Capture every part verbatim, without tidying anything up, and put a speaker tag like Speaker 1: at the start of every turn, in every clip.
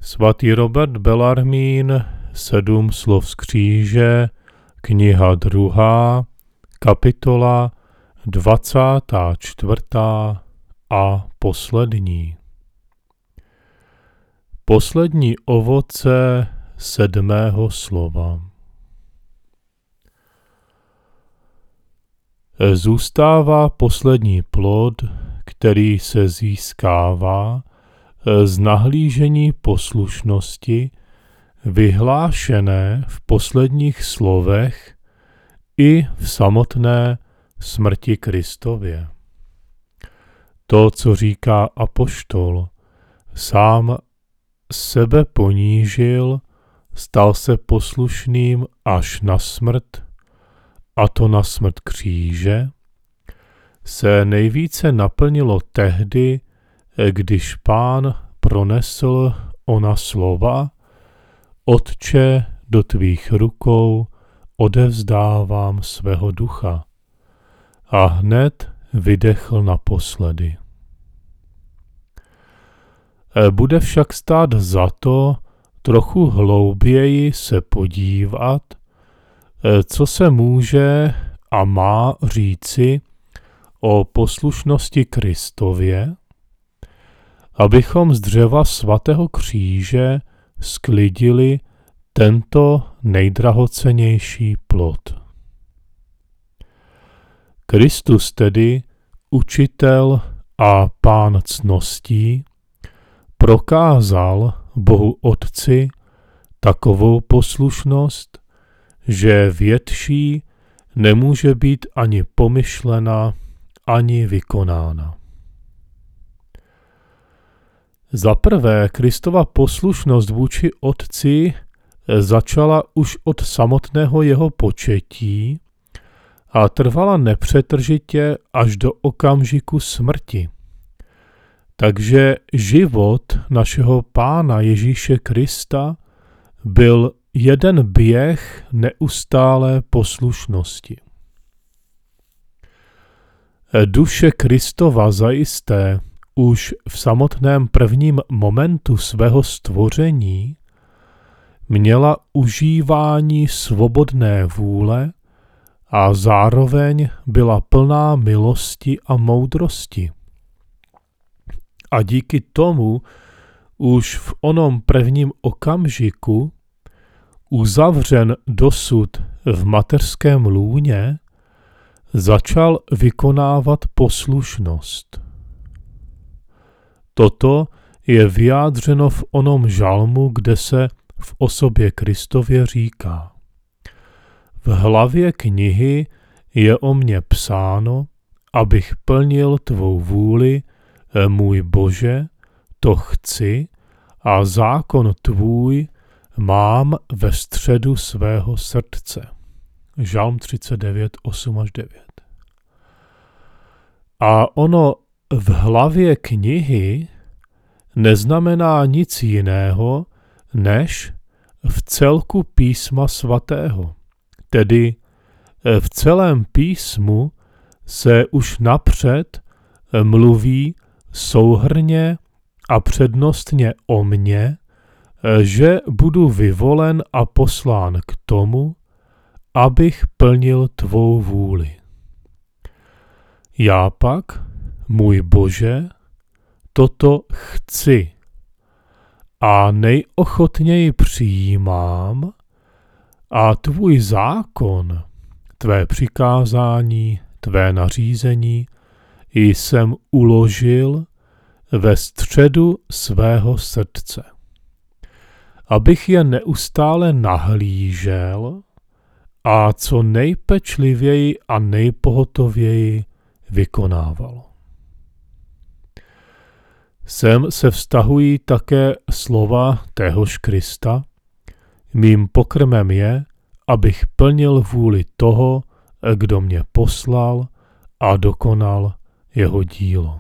Speaker 1: Svatý Robert Bellarmín, Sedm slov z kříže, kniha druhá, kapitola dvacátá čtvrtá a poslední. Poslední ovoce sedmého slova. Zůstává poslední plod, který se získává z nahlížení poslušnosti, vyhlášené v posledních slovech i v samotné smrti Kristově. To, co říká apoštol, sám sebe ponížil, stal se poslušným až na smrt, a to na smrt kříže, se nejvíce naplnilo tehdy, když Pán pronesl ona slova: Otče, do tvých rukou odevzdávám svého ducha. A hned vydechl naposledy. Bude však stát za to trochu hlouběji se podívat, co se může a má říci o poslušnosti Kristově, abychom z dřeva svatého kříže sklidili tento nejdrahocennější plod. Kristus tedy, učitel a pán ctností, prokázal Bohu Otci takovou poslušnost, že větší nemůže být ani pomyšlena, ani vykonána. Za prvé, Kristova poslušnost vůči Otci začala už od samotného jeho početí a trvala nepřetržitě až do okamžiku smrti. Takže život našeho Pána Ježíše Krista byl jeden běh neustálé poslušnosti. Duše Kristova zajisté už v samotném prvním momentu svého stvoření měla užívání svobodné vůle a zároveň byla plná milosti a moudrosti. A díky tomu už v onom prvním okamžiku, uzavřen dosud v mateřském lůně, začal vykonávat poslušnost. Toto je vyjádřeno v onom žalmu, kde se v osobě Kristově říká: V hlavě knihy je o mně psáno, abych plnil tvou vůli, můj Bože, to chci a zákon tvůj mám ve středu svého srdce. Žalm třicet devět, osm až devět. A ono v hlavě knihy neznamená nic jiného, než v celku písma svatého. Tedy v celém písmu se už napřed mluví souhrnně a přednostně o mně, že budu vyvolen a poslán k tomu, abych plnil tvou vůli. Já pak, můj Bože, toto chci a nejochotněji přijímám a tvůj zákon, tvé přikázání, tvé nařízení jsem uložil ve středu svého srdce, abych je neustále nahlížel a co nejpečlivěji a nejpohotověji vykonával. Sem se vztahují také slova téhož Krista: Mým pokrmem je, abych plnil vůli toho, kdo mě poslal a dokonal jeho dílo.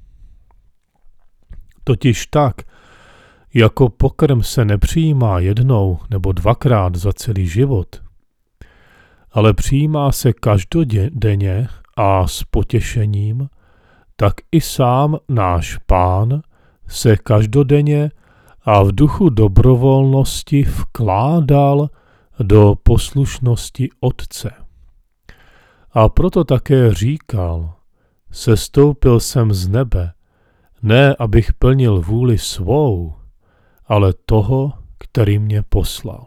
Speaker 1: Totiž tak, jako pokrm se nepřijímá jednou nebo dvakrát za celý život, ale přijímá se každodenně a s potěšením, tak i sám náš Pán se každodenně a v duchu dobrovolnosti vkládal do poslušnosti Otce. A proto také říkal, sestoupil jsem z nebe, ne abych plnil vůli svou, ale toho, který mě poslal.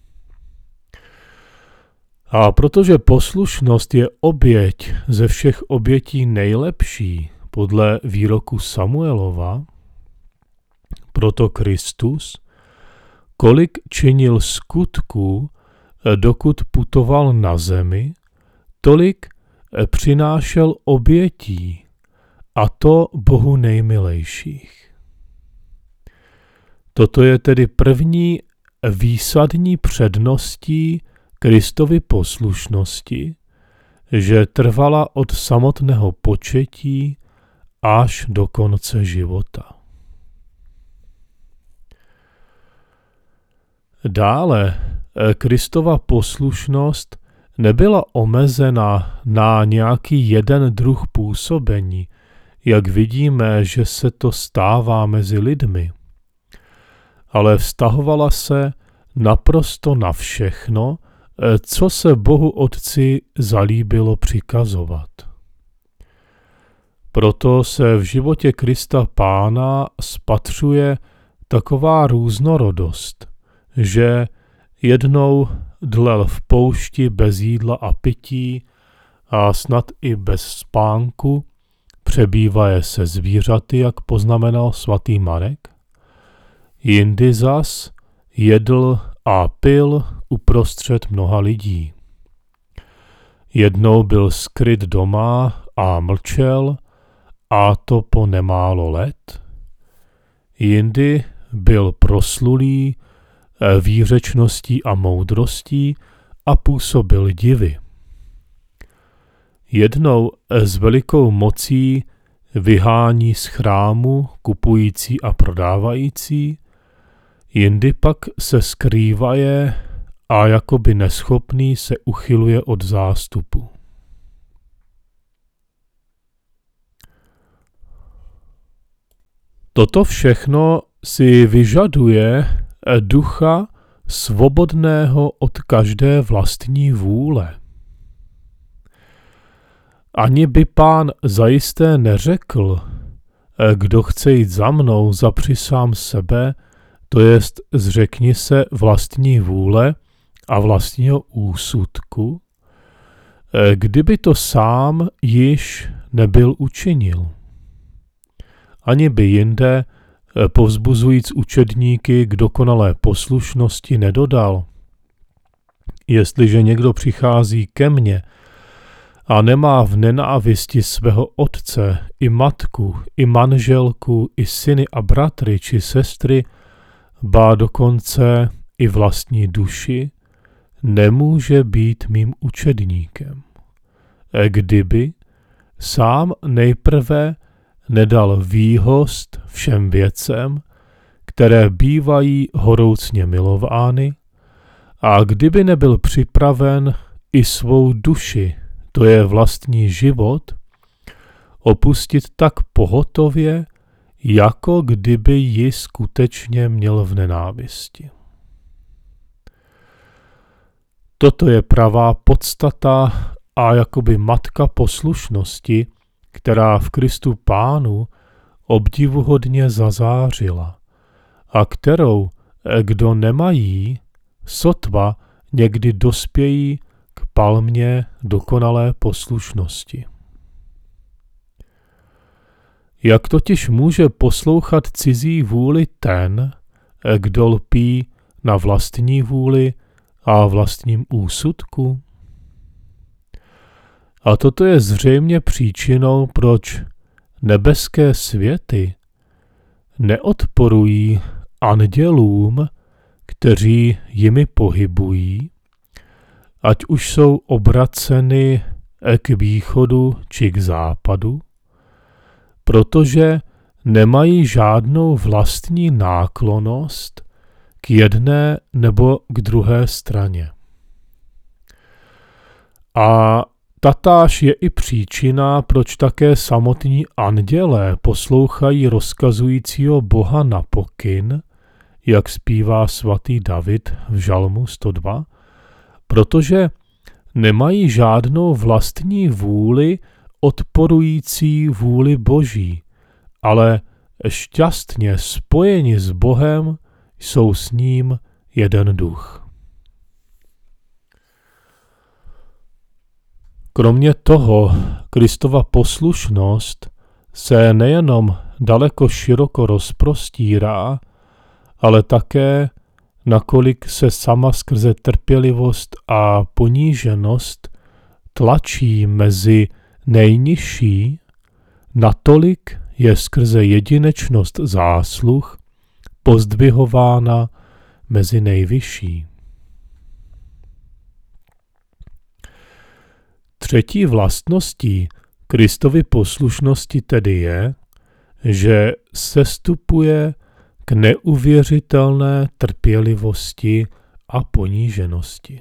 Speaker 1: A protože poslušnost je oběť ze všech obětí nejlepší podle výroku Samuelova, proto Kristus, kolik činil skutků, dokud putoval na zemi, tolik přinášel obětí, a to Bohu nejmilejších. Toto je tedy první výsadní předností Kristovy poslušnosti, že trvala od samotného početí až do konce života. Dále Kristova poslušnost nebyla omezena na nějaký jeden druh působení, jak vidíme, že se to stává mezi lidmi, ale vztahovala se naprosto na všechno, co se Bohu Otci zalíbilo přikazovat. Proto se v životě Krista Pána spatřuje taková různorodost, že jednou dlel v poušti bez jídla a pití a snad i bez spánku, přebývaje se zvířaty, jak poznamenal svatý Marek. Jindy zas jedl a pil uprostřed mnoha lidí. Jednou byl skryt doma a mlčel, a to po nemálo let. Jindy byl proslulý výřečností a moudrostí a působil divy. Jednou s velikou mocí vyhání z chrámu kupující a prodávající, jindy pak se skrývaje a jakoby neschopný se uchyluje od zástupu. Toto všechno si vyžaduje ducha svobodného od každé vlastní vůle. Ani by Pán zajisté neřekl, kdo chce jít za mnou, zapři sám sebe, to jest zřekni se vlastní vůle a vlastního úsudku, kdyby to sám již nebyl učinil. Ani by jinde, povzbuzujíc učedníky k dokonalé poslušnosti, nedodal: jestliže někdo přichází ke mně a nemá v nenávisti svého otce, i matku, i manželku, i syny a bratry či sestry, ba dokonce i vlastní duši, nemůže být mým učedníkem. Kdyby sám nejprve nedal výhost všem věcem, které bývají horoucně milovány, a kdyby nebyl připraven i svou duši, to je vlastní život, opustit tak pohotově, jako kdyby ji skutečně měl v nenávisti. Toto je pravá podstata a jakoby matka poslušnosti, která v Kristu Pánu obdivuhodně zazářila a kterou, kdo nemají, sotva někdy dospějí k palmě dokonalé poslušnosti. Jak totiž může poslouchat cizí vůli ten, kdo lpí na vlastní vůli a vlastním úsudku? A toto je zřejmě příčinou, proč nebeské světy neodporují andělům, kteří jimi pohybují, ať už jsou obraceny k východu či k západu, protože nemají žádnou vlastní náklonnost k jedné nebo k druhé straně. A tatáž je i příčina, proč také samotní andělé poslouchají rozkazujícího Boha na pokyn, jak zpívá svatý David v Žalmu sto dva, protože nemají žádnou vlastní vůli odporující vůli Boží, ale šťastně spojeni s Bohem jsou s ním jeden duch. Kromě toho, Kristova poslušnost se nejenom daleko široko rozprostírá, ale také, nakolik se sama skrze trpělivost a poníženost tlačí mezi nejnižší, natolik je skrze jedinečnost zásluh pozdvihována mezi nejvyšší. Třetí vlastností Kristovy poslušnosti tedy je, že sestupuje k neuvěřitelné trpělivosti a poníženosti.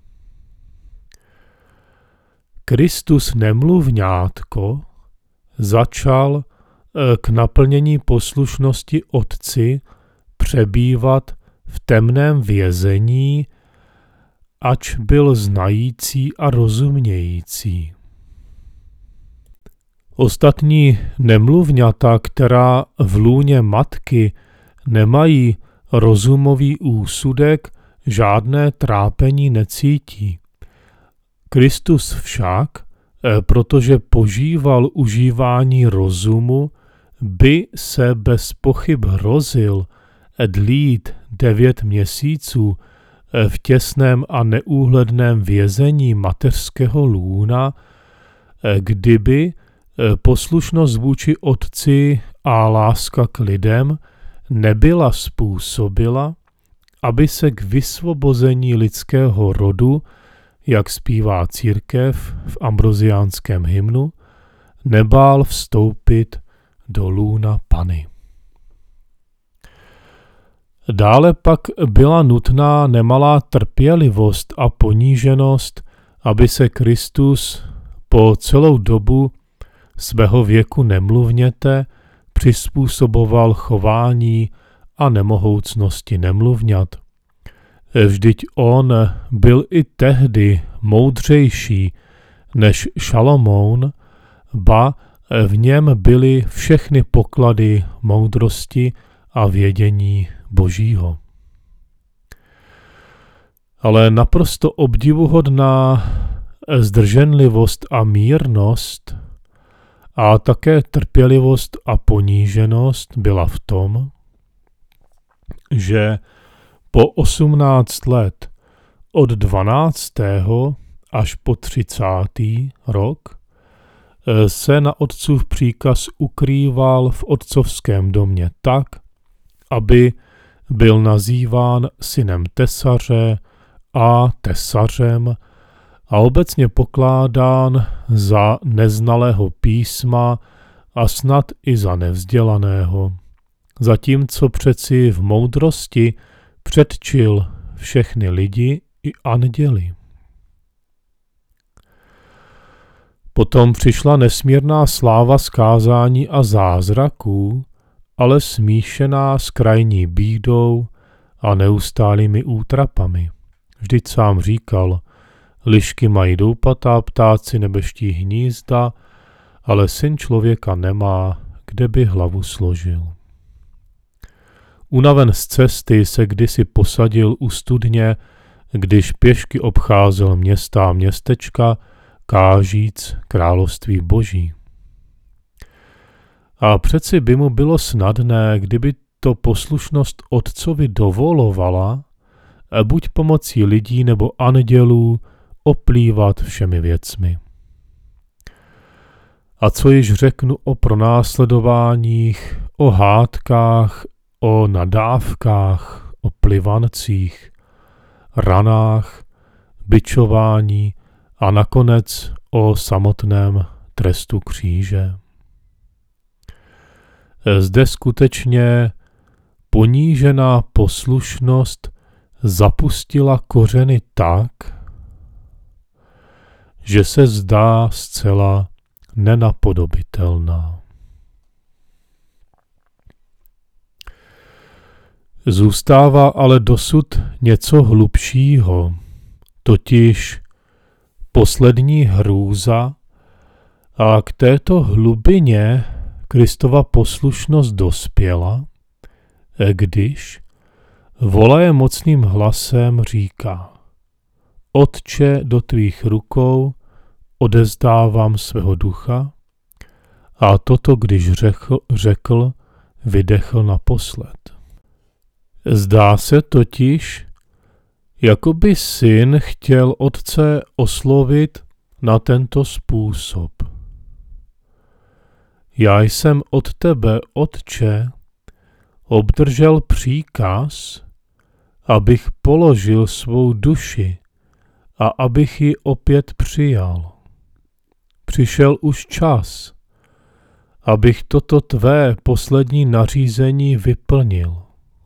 Speaker 1: Kristus nemluvňátko začal k naplnění poslušnosti Otci přebývat v temném vězení, ač byl znající a rozumějící. Ostatní nemluvňata, která v lůně matky nemají rozumový úsudek, žádné trápení necítí. Kristus však, protože požíval užívání rozumu, by se bez pochyb hrozil dlít devět měsíců v těsném a neúhledném vězení mateřského lůna, kdyby poslušnost vůči Otci a láska k lidem nebyla způsobila, aby se k vysvobození lidského rodu, jak zpívá církev v ambroziánském hymnu, nebál vstoupit do lůna Panny. Dále pak byla nutná nemalá trpělivost a poníženost, aby se Kristus po celou dobu svého věku nemluvněte přizpůsoboval chování a nemohoucnosti nemluvňat. Vždyť on byl i tehdy moudřejší než Šalomoun, ba v něm byly všechny poklady moudrosti a vědění Božího. Ale naprosto obdivuhodná zdrženlivost a mírnost a také trpělivost a poníženost byla v tom, že po osmnáct let od dvanáctého až po třicátý rok se na otcův příkaz ukrýval v otcovském domě tak, aby byl nazýván synem tesaře a tesařem a obecně pokládán za neznalého písma a snad i za nevzdělaného, zatímco přeci v moudrosti předčil všechny lidi i anděli. Potom přišla nesmírná sláva skázání a zázraků, ale smíšená s krajní bídou a neustálými útrapami. Vždyť sám říkal, lišky mají doupatá, ptáci nebeští hnízda, ale syn člověka nemá, kde by hlavu složil. Unaven z cesty se kdysi posadil u studně, když pěšky obcházel města a městečka, kážíc království Boží. A přeci by mu bylo snadné, kdyby to poslušnost Otcovi dovolovala, buď pomocí lidí nebo andělů, oplývat všemi věcmi. A co již řeknu o pronásledováních, o hádkách, o nadávkách, o plivancích, ranách, bičování a nakonec o samotném trestu kříže. Zde skutečně ponížená poslušnost zapustila kořeny tak, že se zdá zcela nenapodobitelná. Zůstává ale dosud něco hlubšího, totiž poslední hrůza, a k této hlubině Kristova poslušnost dospěla, když volaje mocným hlasem říká: Otče, do tvých rukou odezdávám svého ducha, a toto, když řekl, řekl vydechl naposled. Zdá se totiž, jako by syn chtěl otce oslovit na tento způsob. Já jsem od tebe, otče, obdržel příkaz, abych položil svou duši a abych ji opět přijal. Přišel už čas, abych toto tvé poslední nařízení vyplnil.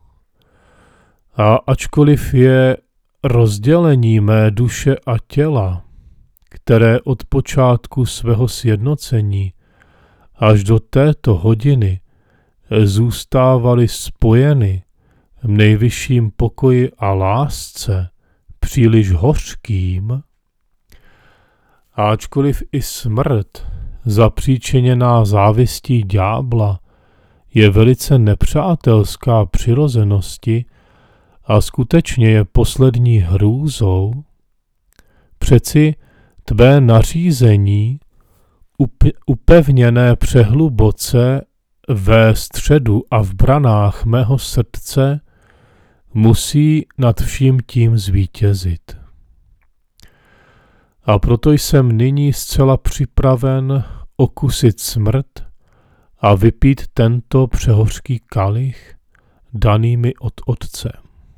Speaker 1: A ačkoliv je rozdělení mé duše a těla, které od počátku svého sjednocení až do této hodiny zůstávaly spojeny v nejvyšším pokoji a lásce příliš hořkým, a ačkoliv i smrt zapříčiněná závistí ďábla je velice nepřátelská přirozenosti a skutečně je poslední hrůzou, přeci tvé nařízení upevněné přehluboce ve středu a v branách mého srdce musí nad vším tím zvítězit. A proto jsem nyní zcela připraven okusit smrt a vypít tento přehořký kalich, daný mi od Otce.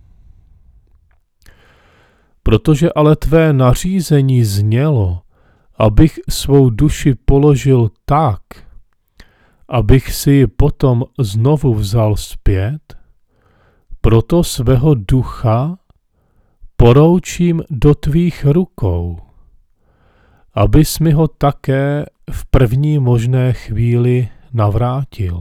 Speaker 1: Protože ale tvé nařízení znělo, abych svou duši položil tak, abych si ji potom znovu vzal zpět, proto svého ducha poroučím do tvých rukou, abys mi ho také v první možné chvíli navrátil.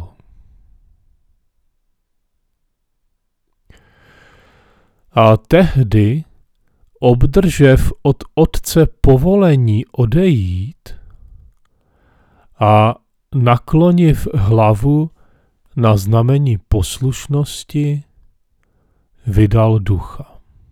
Speaker 1: A tehdy, obdržev od Otce povolení odejít a nakloniv hlavu na znamení poslušnosti, vydal ducha.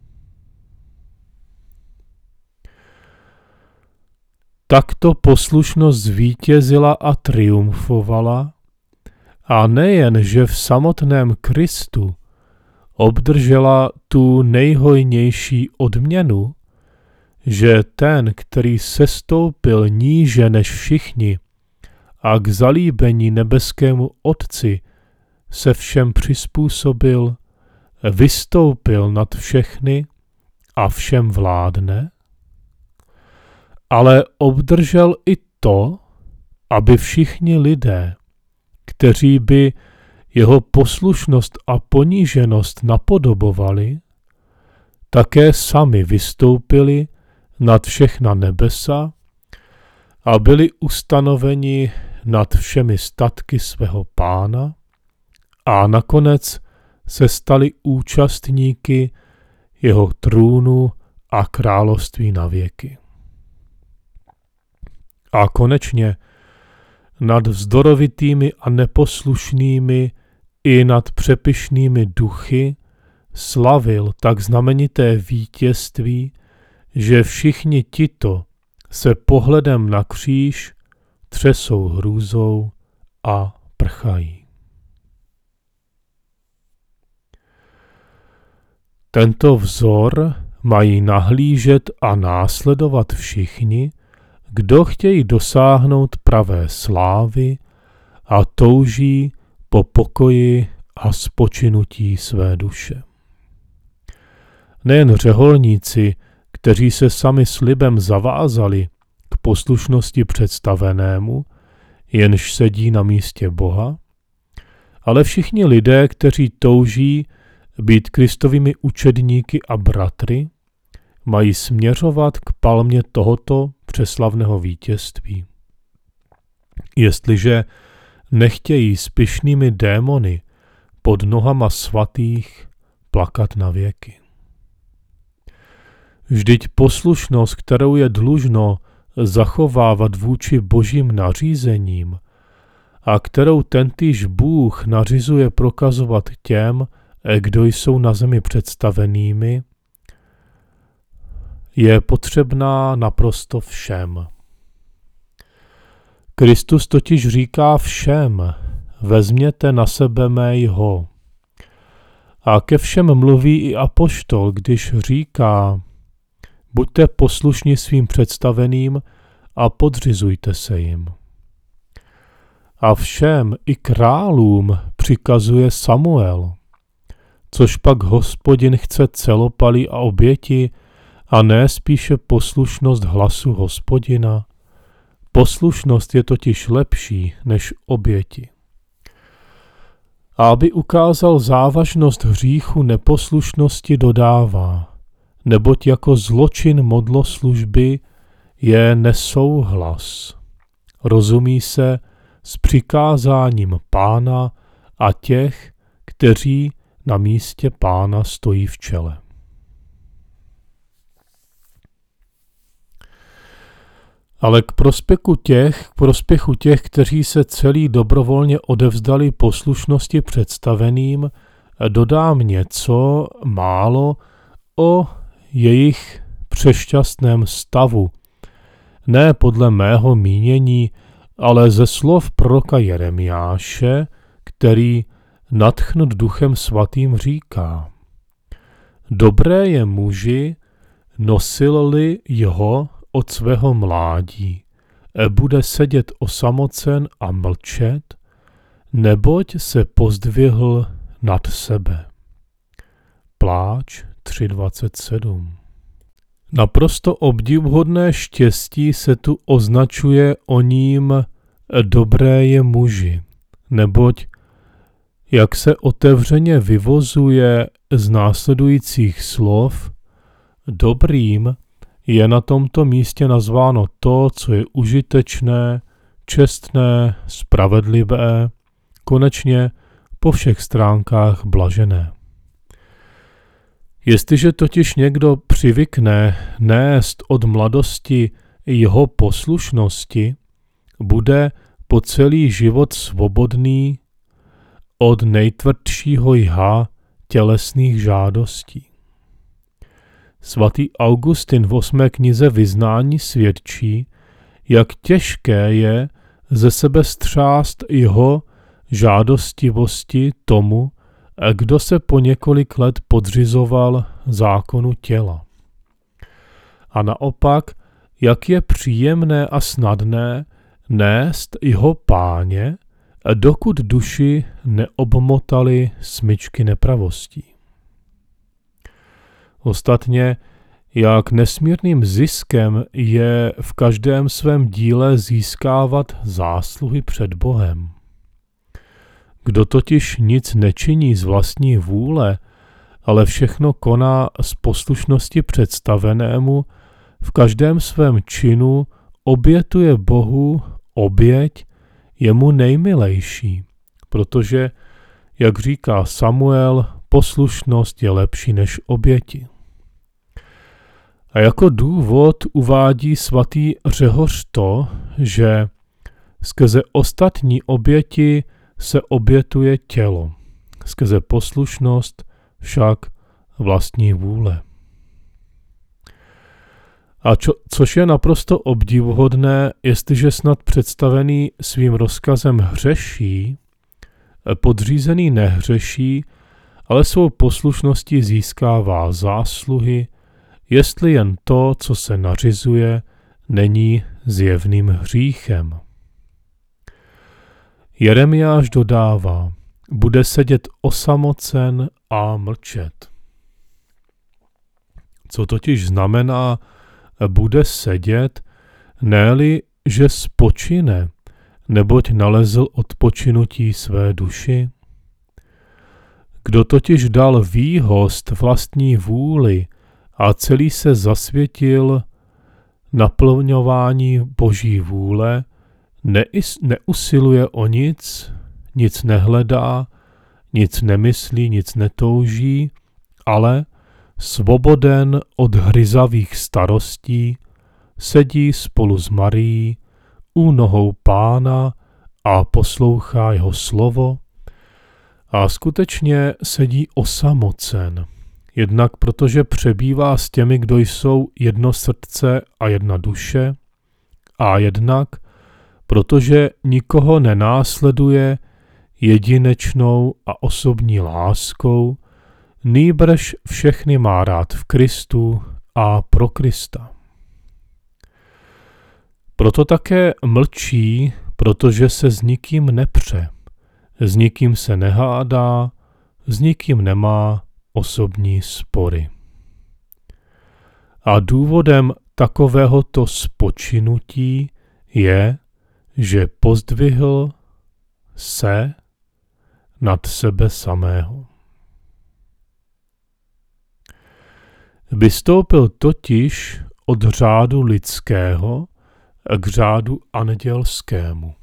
Speaker 1: Takto poslušnost zvítězila a triumfovala, a nejen, že v samotném Kristu obdržela tu nejhojnější odměnu, že ten, který sestoupil níže než všichni a k zalíbení nebeskému Otci se všem přizpůsobil, vystoupil nad všechny a všem vládne, ale obdržel i to, aby všichni lidé, kteří by jeho poslušnost a poníženost napodobovali, také sami vystoupili nad všechna nebesa a byli ustanoveni nad všemi statky svého Pána a nakonec se stali účastníky jeho trůnu a království na věky. A konečně nad vzdorovitými a neposlušnými i nad přepyšnými duchy slavil tak znamenité vítězství, že všichni tito se pohledem na kříž třesou hrůzou a prchají. Tento vzor mají nahlížet a následovat všichni, kdo chtějí dosáhnout pravé slávy a touží po pokoji a spočinutí své duše. Nejen řeholníci, kteří se sami slibem zavázali k poslušnosti představenému, jenž sedí na místě Boha, ale všichni lidé, kteří touží být Kristovými učedníky a bratry, mají směřovat k palmě tohoto přeslavného vítězství. Jestliže nechtějí s pyšnými démony pod nohama svatých plakat na věky. Vždyť poslušnost, kterou je dlužno zachovávat vůči božím nařízením a kterou tentýž Bůh nařizuje prokazovat těm, kdo jsou na zemi představenými, je potřebná naprosto všem. Kristus totiž říká všem, vezměte na sebe mého. A ke všem mluví i apoštol, když říká, buďte poslušní svým představeným a podřizujte se jim. A všem i králům přikazuje Samuel, což pak Hospodin chce celopalí a oběti, a ne spíše poslušnost hlasu Hospodina. Poslušnost je totiž lepší než oběti. A aby ukázal závažnost hříchu neposlušnosti, dodává, neboť jako zločin modloslužby je nesouhlas. Rozumí se s přikázáním Pána a těch, kteří na místě Pána stojí v čele. Ale k prospěchu těch, k prospěchu těch, kteří se celý dobrovolně odevzdali poslušnosti představeným, dodám něco málo o jejich přešťastném stavu. Ne podle mého mínění, ale ze slov proroka Jeremiáše, který nadchnut Duchem Svatým říká: Dobré je muži, nosil-li jeho od svého mládí, bude sedět osamocen a mlčet, neboť se pozdvihl nad sebe. Pláč tři dvacet sedm. Naprosto obdivuhodné štěstí se tu označuje o ním dobré je muži, neboť, jak se otevřeně vyvozuje z následujících slov, dobrým je na tomto místě nazváno to, co je užitečné, čestné, spravedlivé, konečně po všech stránkách blažené. Jestliže totiž někdo přivykne nést od mladosti jeho poslušnosti, bude po celý život svobodný od nejtvrdšího jha tělesných žádostí. Svatý Augustin v osmé knize Vyznání svědčí, jak těžké je ze sebe střást jeho žádostivosti tomu, kdo se po několik let podřizoval zákonu těla. A naopak, jak je příjemné a snadné nést jeho páně, dokud duši neobmotali smyčky nepravostí. Ostatně, jak nesmírným ziskem je v každém svém díle získávat zásluhy před Bohem. Kdo totiž nic nečiní z vlastní vůle, ale všechno koná z poslušnosti představenému, v každém svém činu obětuje Bohu oběť jemu nejmilejší, protože, jak říká Samuel, poslušnost je lepší než oběti. A jako důvod uvádí svatý Řehoř to, že skrze ostatní oběti se obětuje tělo, skrze poslušnost však vlastní vůle. A čo, což je naprosto obdivuhodné, jestliže snad představený svým rozkazem hřeší, podřízený nehřeší, ale svou poslušností získává zásluhy, jestli jen to, co se nařizuje, není zjevným hříchem. Jeremiáš dodává, bude sedět osamocen a mlčet. Co totiž znamená bude sedět, ne-li, že spočine, neboť nalezl odpočinutí své duši? Kdo totiž dal výhost vlastní vůli a celý se zasvětil naplňování Boží vůle, neis, neusiluje o nic, nic nehledá, nic nemyslí, nic netouží, ale svoboden od hryzavých starostí, sedí spolu s Marií u nohou Pána a poslouchá jeho slovo a skutečně sedí osamocen, jednak protože přebývá s těmi, kdo jsou jedno srdce a jedna duše, a jednak protože nikoho nenásleduje jedinečnou a osobní láskou, nýbrž všechny má rád v Kristu a pro Krista. Proto také mlčí, protože se s nikým nepře, s nikým se nehádá, s nikým nemá osobní spory. A důvodem takovéhoto spočinutí je, že pozdvihl se nad sebe samého. Vystoupil totiž od řádu lidského k řádu andělskému.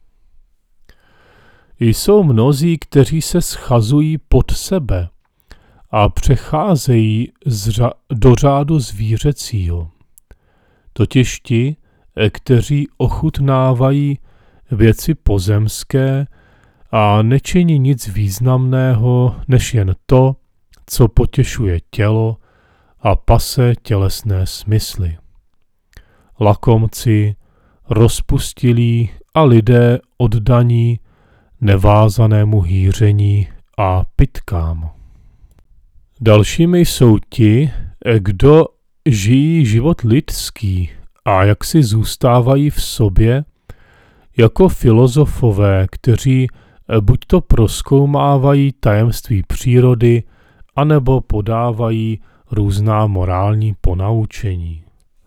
Speaker 1: Jsou mnozí, kteří se schazují pod sebe a přecházejí řa- do řádu zvířecího, totiž ti, kteří ochutnávají věci pozemské a nečiní nic významného, než jen to, co potěšuje tělo a pase tělesné smysly. Lakomci, rozpustilí a lidé oddaní nevázanému hýření a pytkám. Dalšími jsou ti, kdo žijí život lidský a jak si zůstávají v sobě jako filozofové, kteří buď to prozkoumávají tajemství přírody, anebo podávají různá morální ponaučení.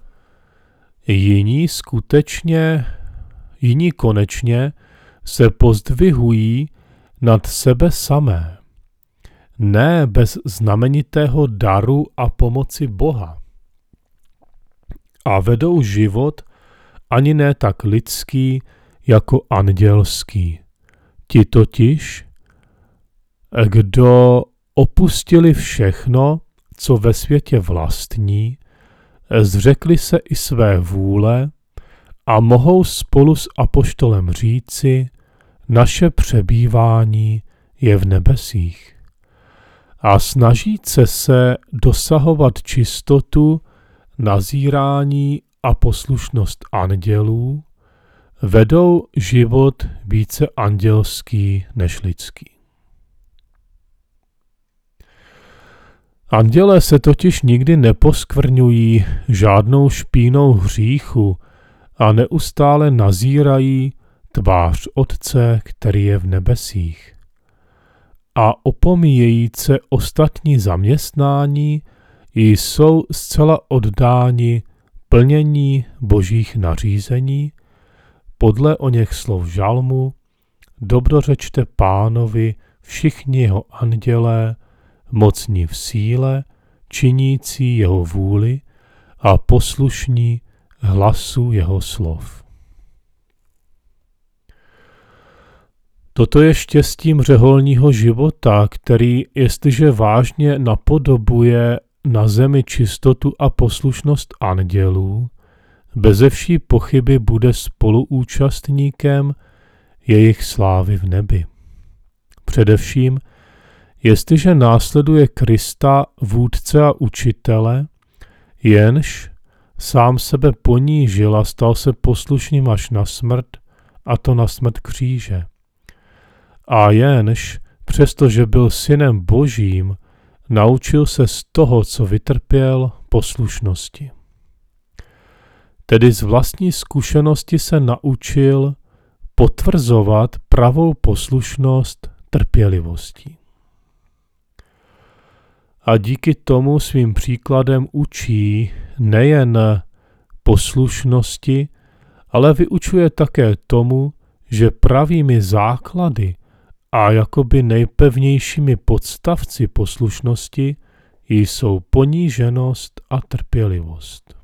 Speaker 1: Jiní skutečně, jiní konečně se pozdvihují nad sebe samé, ne bez znamenitého daru a pomoci Boha. A vedou život ani ne tak lidský, jako andělský. Ti totiž, kdo opustili všechno, co ve světě vlastní, zřekli se i své vůle a mohou spolu s apoštolem říci, naše přebývání je v nebesích. A snažíce se dosahovat čistotu, nazírání a poslušnost andělů, vedou život více andělský než lidský. Andělé se totiž nikdy neposkvrňují žádnou špínou hříchu a neustále nazírají tvář Otce, který je v nebesích. A opomíjejíce ostatní zaměstnání jsou zcela oddáni plnění božích nařízení, podle oněch slov žalmu, dobrořečte Pánovi všichni jeho andělé, mocní v síle, činící jeho vůli a poslušní hlasu jeho slov. Toto je štěstím řeholního života, který, jestliže vážně napodobuje na zemi čistotu a poslušnost andělů, beze vší pochyby bude spoluúčastníkem jejich slávy v nebi. Především, jestliže následuje Krista, vůdce a učitele, jenž sám sebe ponížil a stal se poslušným až na smrt, a to na smrt kříže. A jenž, přestože byl synem Božím, naučil se z toho, co vytrpěl, poslušnosti. Tedy z vlastní zkušenosti se naučil potvrzovat pravou poslušnost trpělivostí. A díky tomu svým příkladem učí nejen poslušnosti, ale vyučuje také tomu, že pravými základy a jakoby nejpevnějšími podstavci poslušnosti jsou poníženost a trpělivost.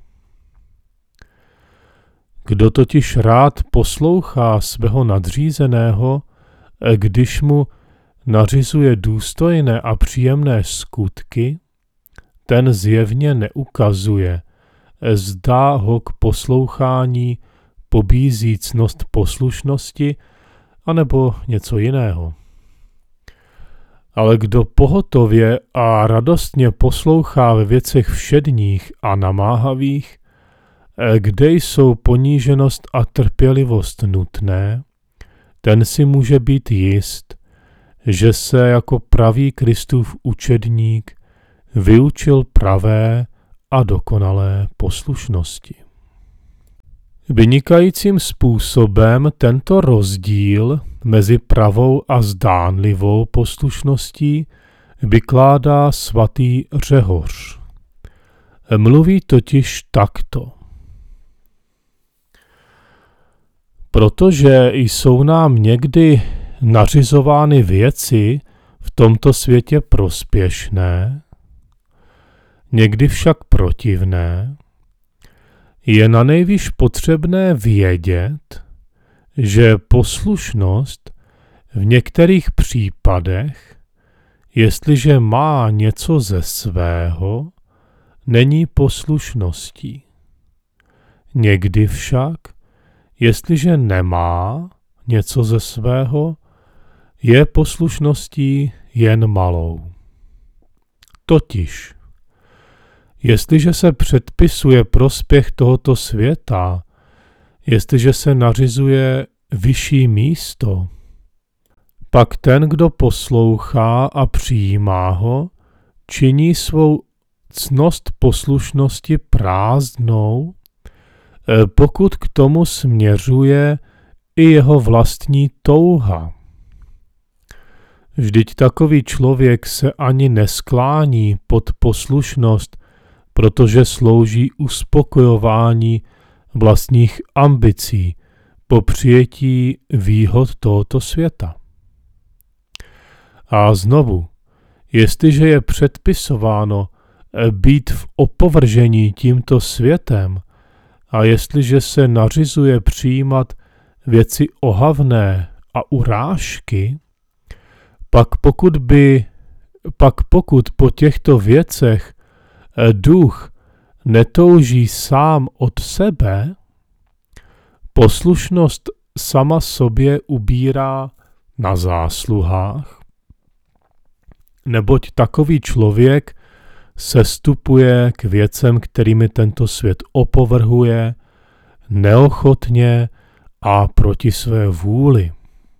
Speaker 1: Kdo totiž rád poslouchá svého nadřízeného, když mu nařizuje důstojné a příjemné skutky, ten zjevně neukazuje, zda ho k poslouchání pobízí ctnost poslušnosti, anebo něco jiného. Ale kdo pohotově a radostně poslouchá ve věcech všedních a namáhavých, kde jsou poníženost a trpělivost nutné, ten si může být jist, že se jako pravý Kristův učedník vyučil pravé a dokonalé poslušnosti. Vynikajícím způsobem tento rozdíl mezi pravou a zdánlivou poslušností vykládá svatý Řehoř. Mluví totiž takto. Protože jsou nám někdy nařizovány věci v tomto světě prospěšné, někdy však protivné, je nanejvýš potřebné vědět, že poslušnost v některých případech, jestliže má něco ze svého, není poslušností. Někdy však, jestliže nemá něco ze svého, je poslušností jen malou. Totiž, jestliže se předpisuje prospěch tohoto světa, jestliže se nařizuje vyšší místo, pak ten, kdo poslouchá a přijímá ho, činí svou ctnost poslušnosti prázdnou, pokud k tomu směřuje i jeho vlastní touha. Vždyť takový člověk se ani nesklání pod poslušnost, protože slouží uspokojování vlastních ambicí po přijetí výhod tohoto světa. A znovu, jestliže je předpisováno být v opovržení tímto světem a jestliže se nařizuje přijímat věci ohavné a urážky, pak pokud by, pak pokud po těchto věcech duch netouží sám od sebe, poslušnost sama sobě ubírá na zásluhách, neboť takový člověk sestupuje k věcem, kterými tento svět opovrhuje, neochotně a proti své vůli.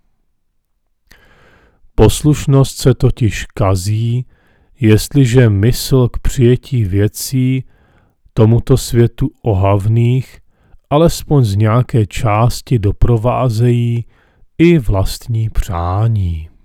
Speaker 1: Poslušnost se totiž kazí, jestliže mysl k přijetí věcí tomuto světu ohavných alespoň z nějaké části doprovázejí i vlastní přání.